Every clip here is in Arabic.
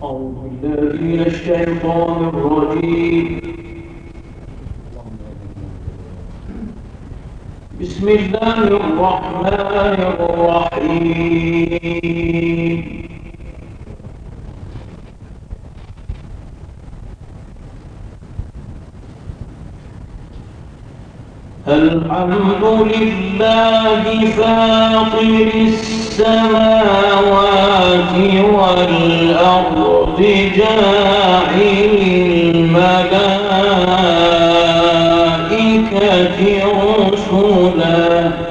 أعوذ بالله من الشيطان الرجيم. بسم الله الرحمن الرحيم. الحمد لله فاطر السماوات والأرض جاعل الملائكة رسلا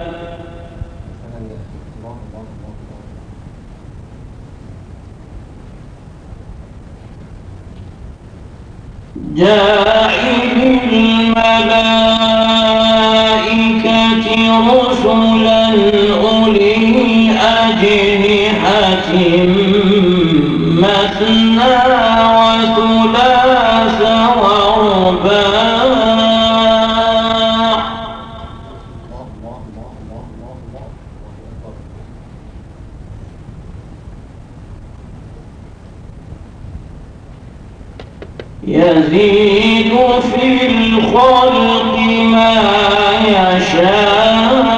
رسلا أولي أجنحة مثنى وثلاث ورباع يزيد في الخلق ما يشاء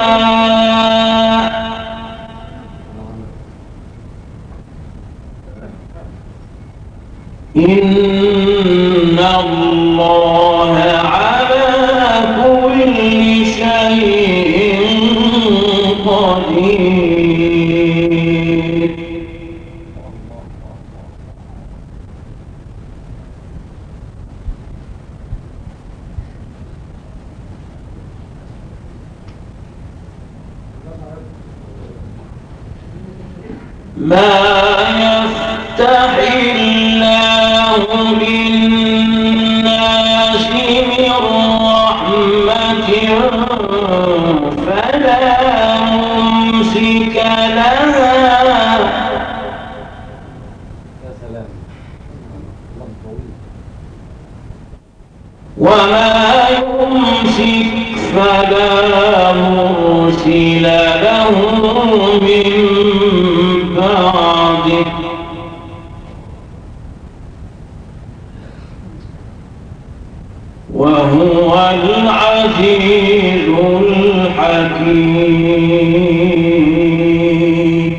إن الله على كل شيء قدير. ما يفتح الله للناس من رحمة فلا ممسك لها وما يمسك فلا مرسل له من بعده وهو العزيز الحكيم.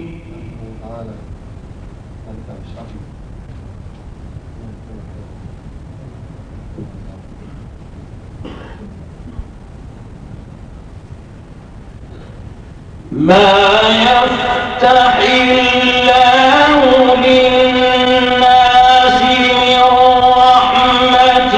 ما يفتح الله للناس من رحمة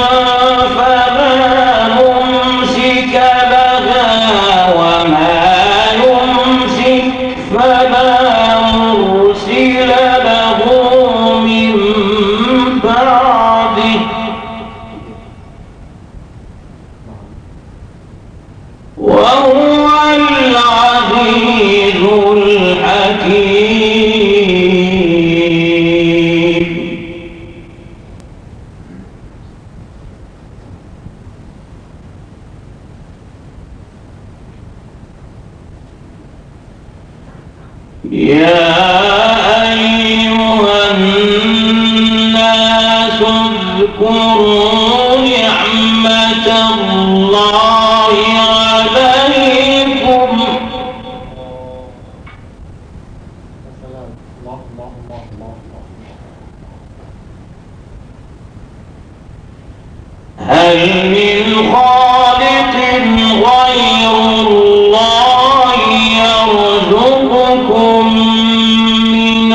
فلا ممسك لها وما يمسك فلا مرسل له من بعده وهو العزيز الحكيم. يا أيها الناس اذكروا نعمة الله عليكم هل من خالق غير الله يرزقكم من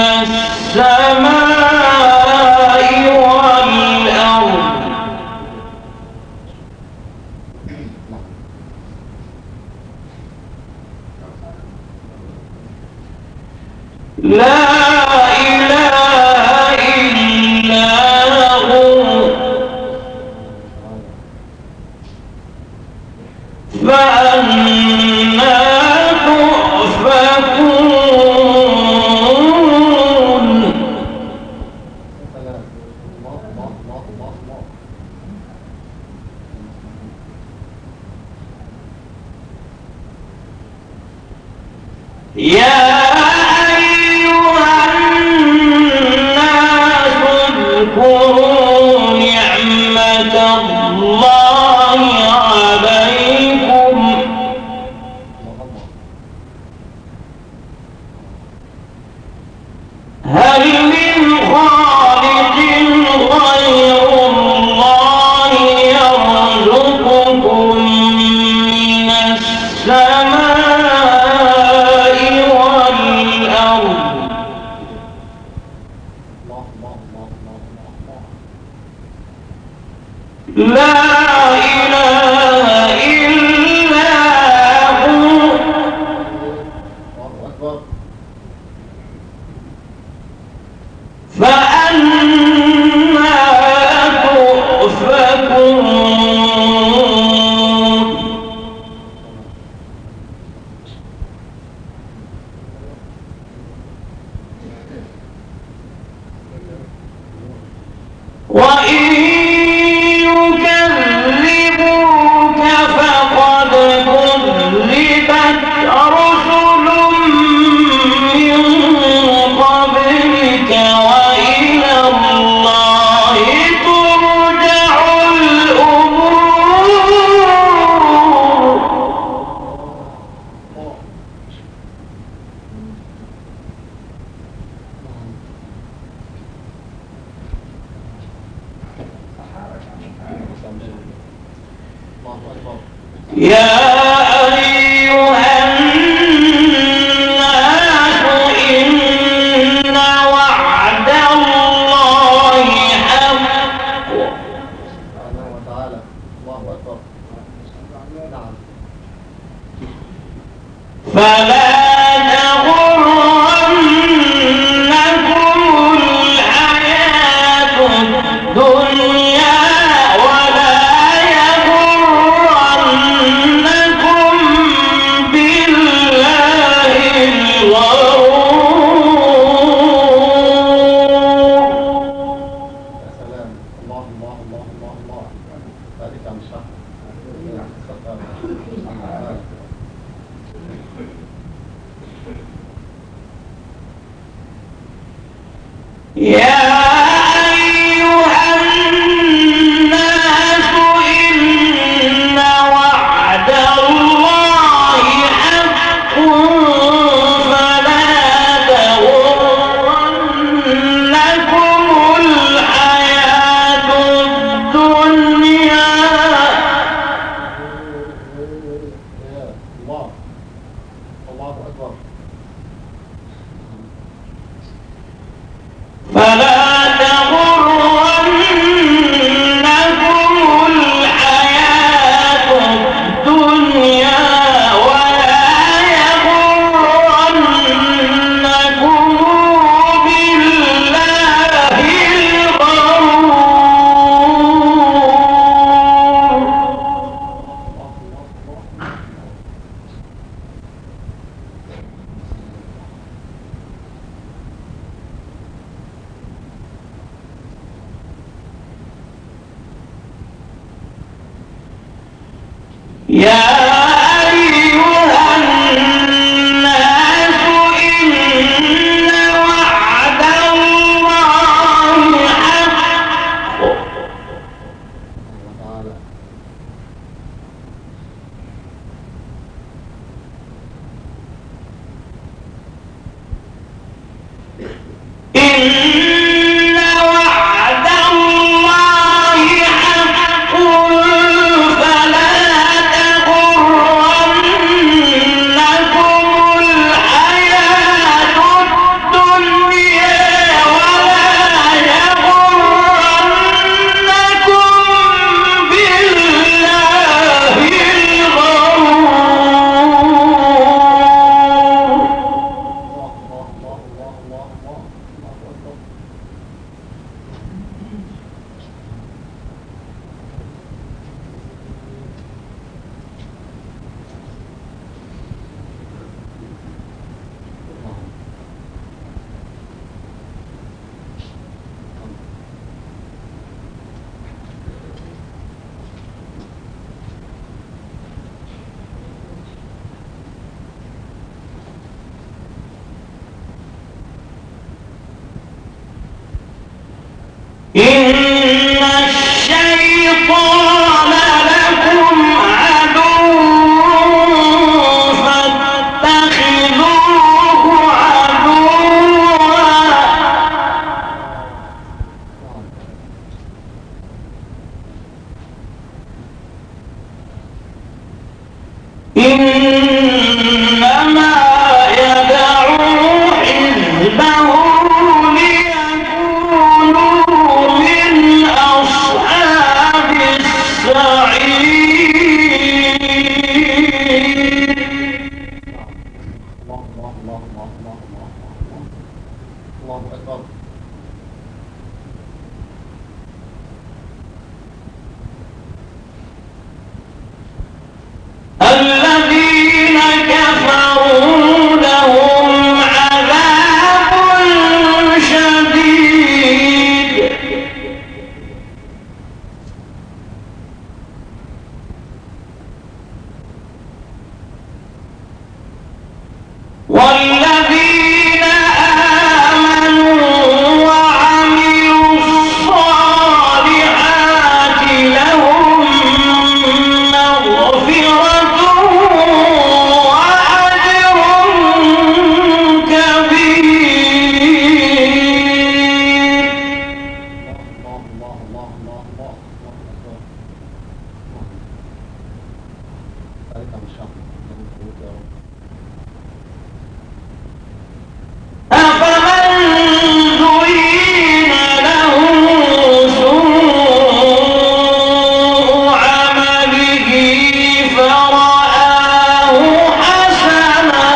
السماء والأرض لا إله إلا هو فأنا تؤفكون. يا أيها الناس غير الله يرزقكم من السماء والأرض لا إله إلا هو فأنى تؤفكون وإن يكذبوك فقد كذبت رسل من قبلك وإلى الله ترجع الأمور يا أيها الناس إن وعد الله حق فلا تغرنكم الحياة الدنيا ولا يغرنكم بالله الغرور يا سلام الله الله الله الله الله ذلك عن الشهر يا أيها الناس إن وعد الله حق فلا تغرنكم الحياة الدنيا الله الله أكبر فلا تغرنكم الحياة الدنيا ولا يغرنكم بالله يا أيها الناس إن وعد الله حق إن وعد الله حق فلا تغرنكم الذين كفروا لهم عذاب شديد والذين آمنوا وعملوا الصالحات لهم مغفرة وأجر كبير. أفمن زين له سوء عمله فرآه حسنا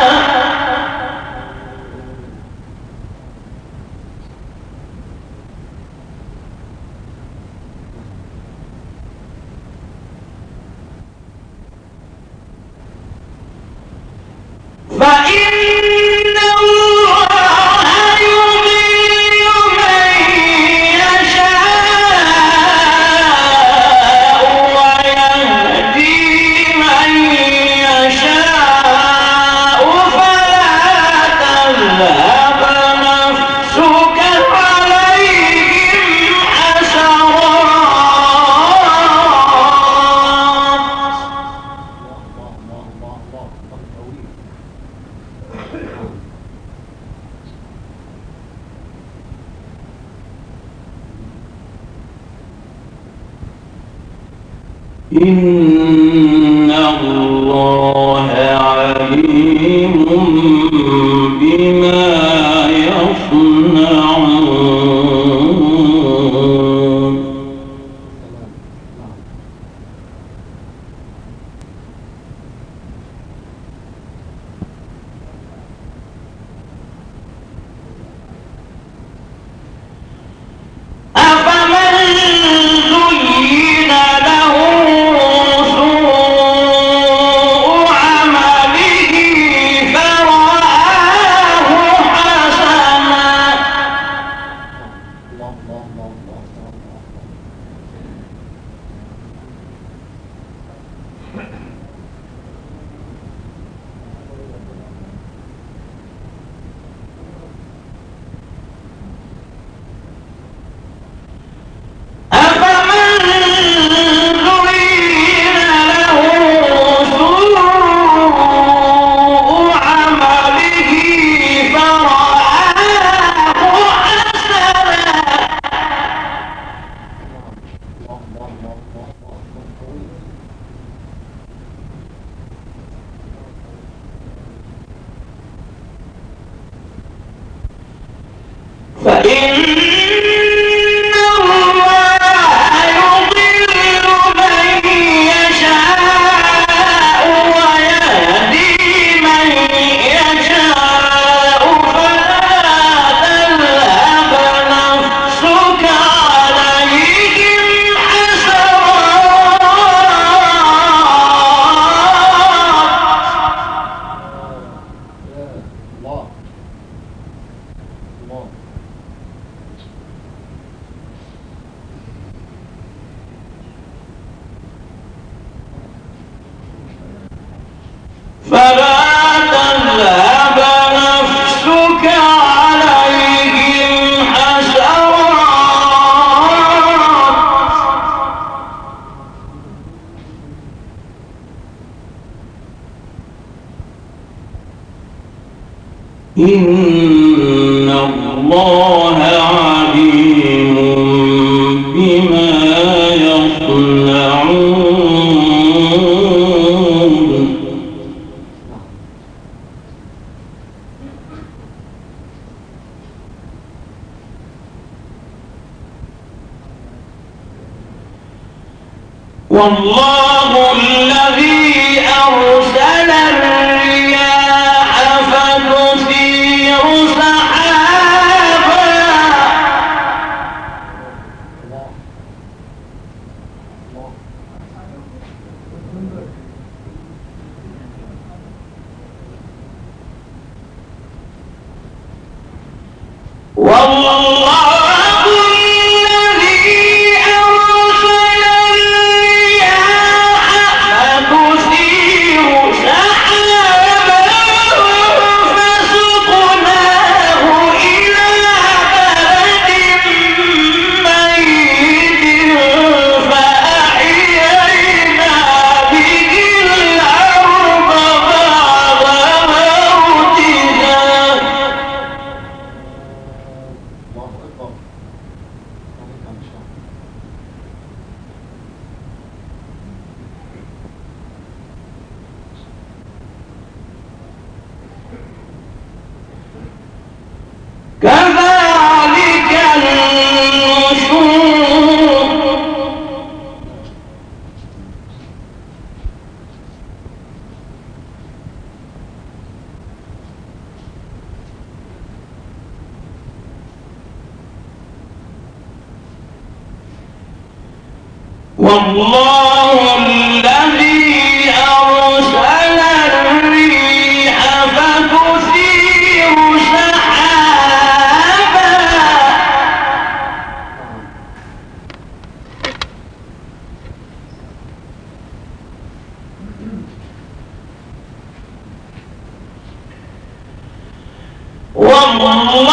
فإن الله يضل من يشاء ويهدي من يشاء فلا تذهب نفسك عليهم إن الله عليم بما يصنعون. أفمن زين له سوء عمله فرآه حسنا أفمن زين له سوء عمله فرآه حسنا فإن الله يضل من يشاء ويهدي من يشاء فلا تذهب نفسك عليهم حسرات فلا تذهب نفسك عليهم حسرات إن الله عليم بما يصنعون. والله الذي أرسل الرياح فتثير سحابا كذلك النشور والله الذي أرسل الريح فتثير سحابا والله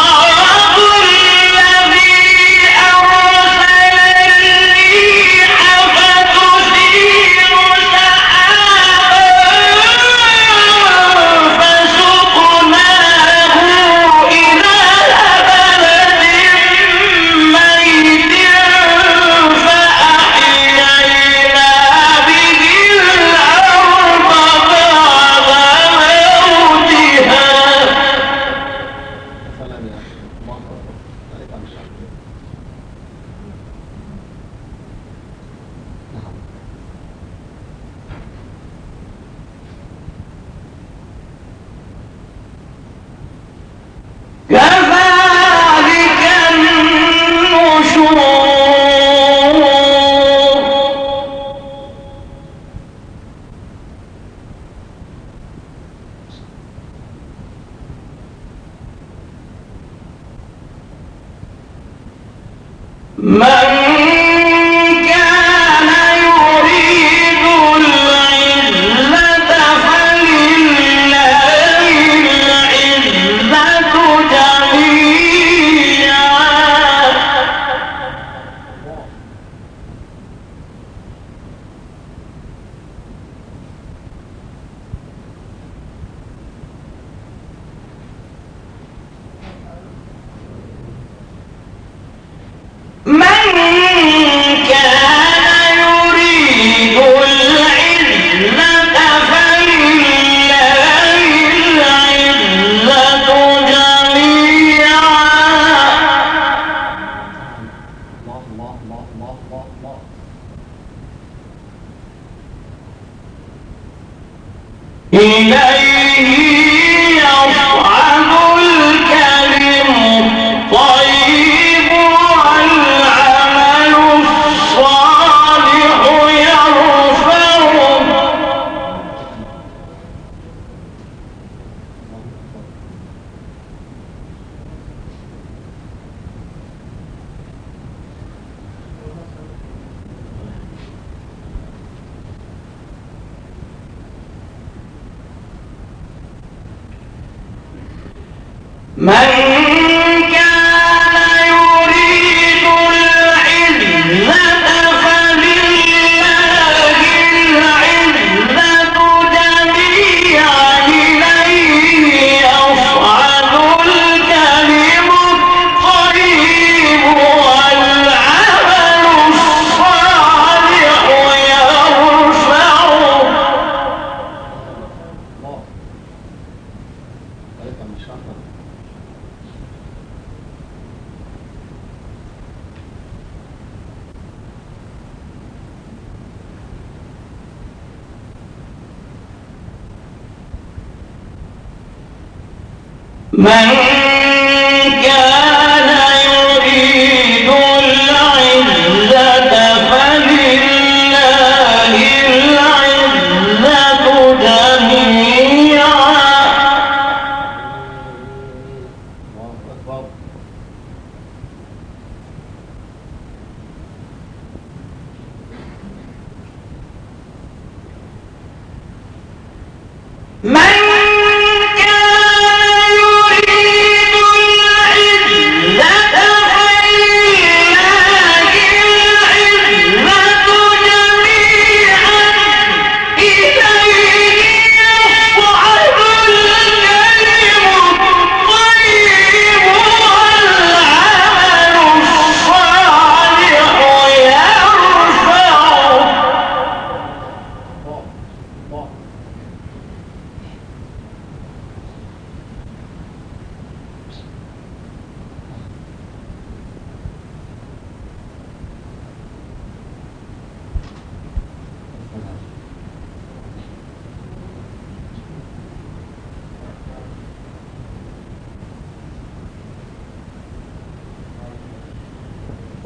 كذلك النشور من كان يريد العزة فلله العزة جميعا من كان يريد العزة فلله العزة جميعا إليه يصعد الكلم الطيب والعمل الصالح يرفعه من كان يريد العزة فلله العزة جميعا إليه يصعد الكلم الطيب والعمل الصالح يرفعه من كان يريد العزة فلله العزة جميعا من كان يريد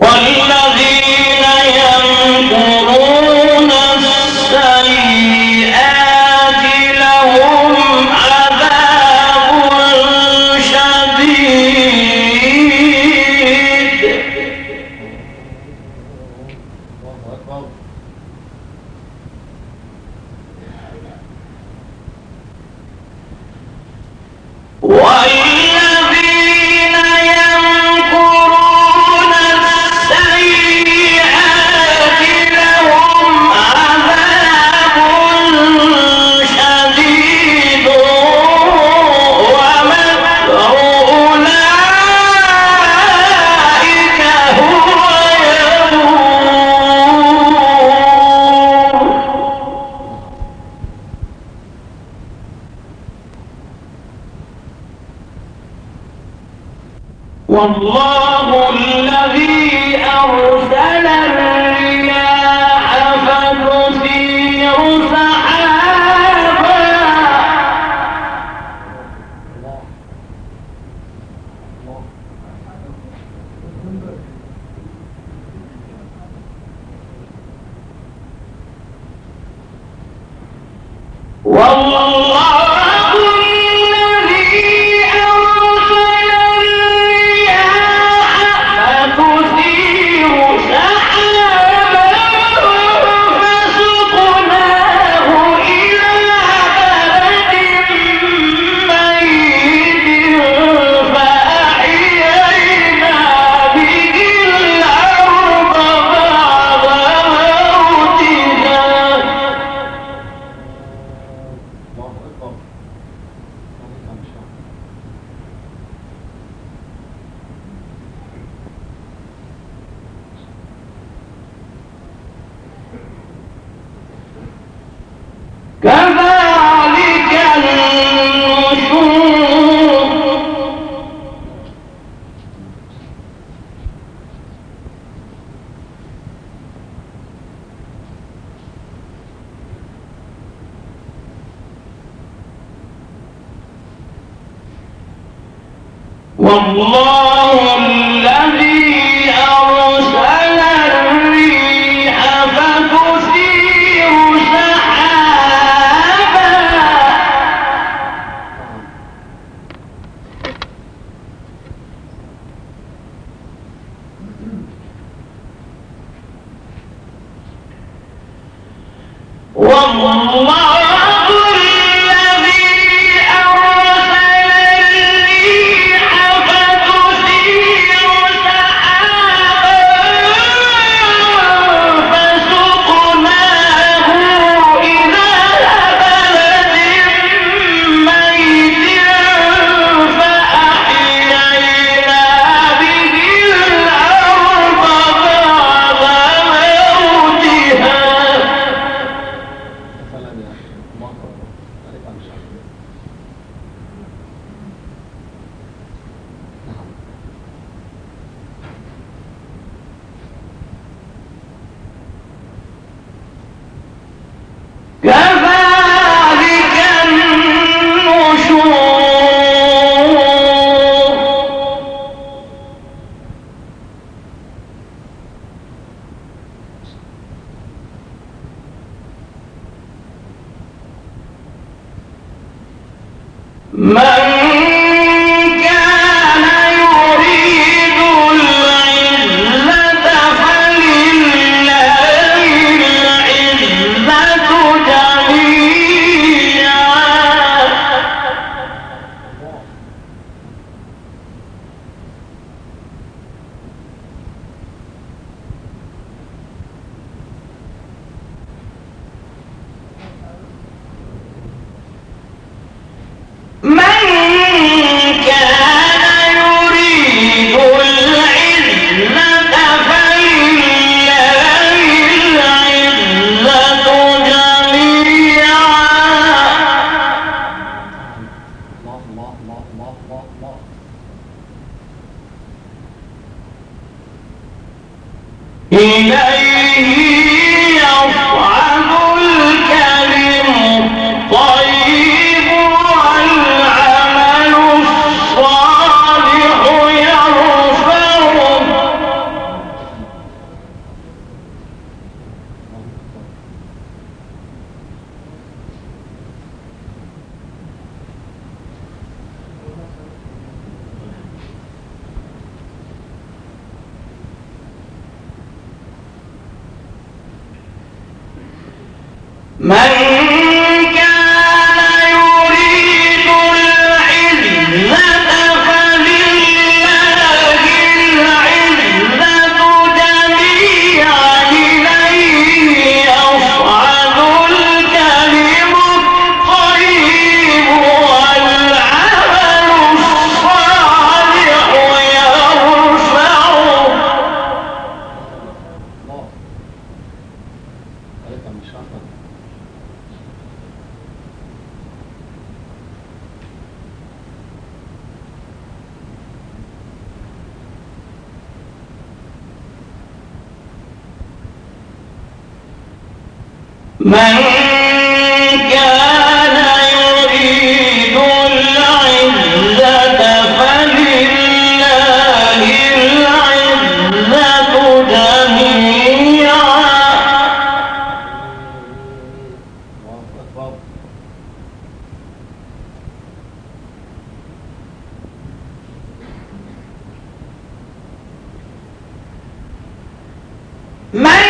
والذين يمكرون السيئات لهم عذاب شديد. الله أكبر. والذين يمكرون السيئات لهم عذاب شديد ومكر أولئك هو يبور. والله الذي أرسل الرياح فتثير سحابا كذلك النشور. والله الذي أرسل الريح فتثير سحابا والله كذلك النشور. من كان يريد العزة فلله العزة جميعا. من كان يريد العزة فلله العزة جميعا. إليه يصعد الكلم الطيب والعمل الصالح يرفعه. من كان يريد العزة فلله العزة جميعا من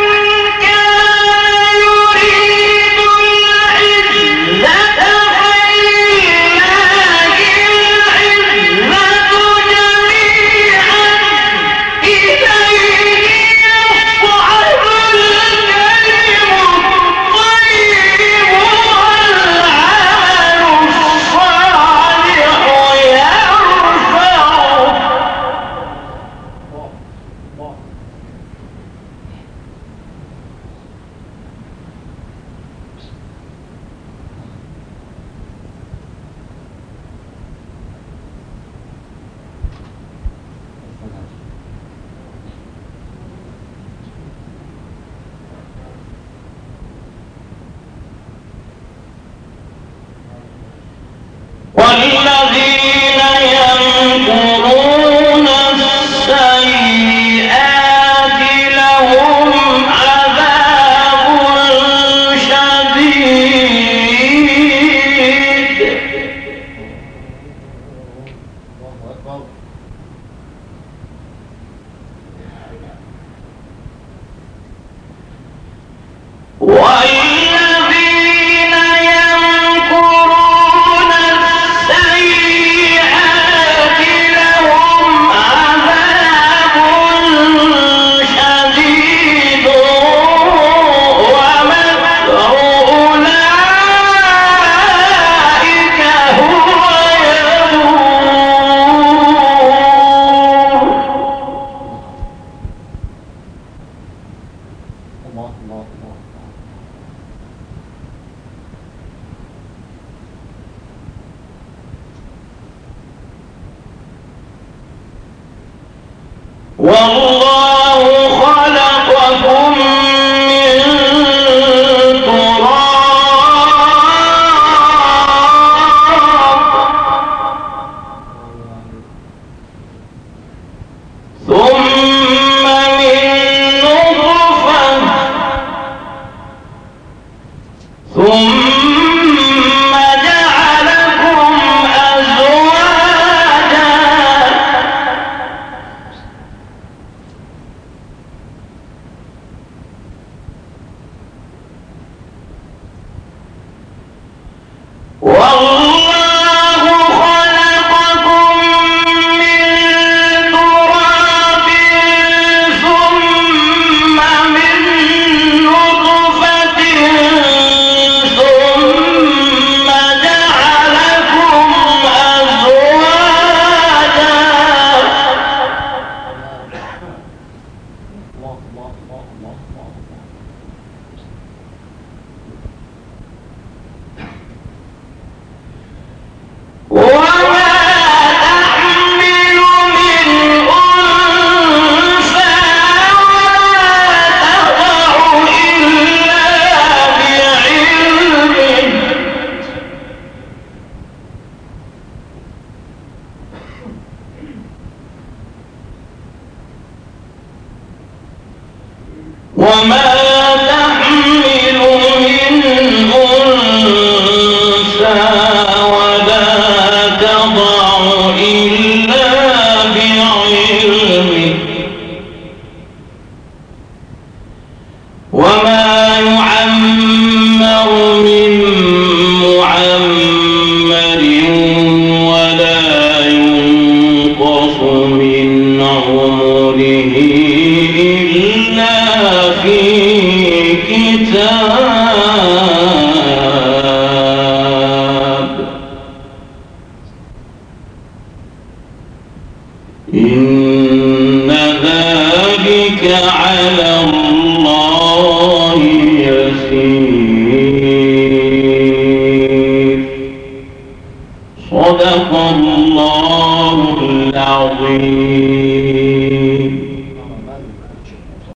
والذين يمكرون السيئات لهم عذاب شديد والله خلقكم من تراب ثم من نطفة ثم جعلكم أزواجا والله خلقكم من تراب ثم من نطفة ثم جعلكم أزواجا وما تحمل من أنثى ولا تضع إلا بعلمه وما تحمل من أنثى ولا تضع إلا بعلمه وما يعمر إلا في كتاب إن ذلك على الله يسير صدق الله العظيم.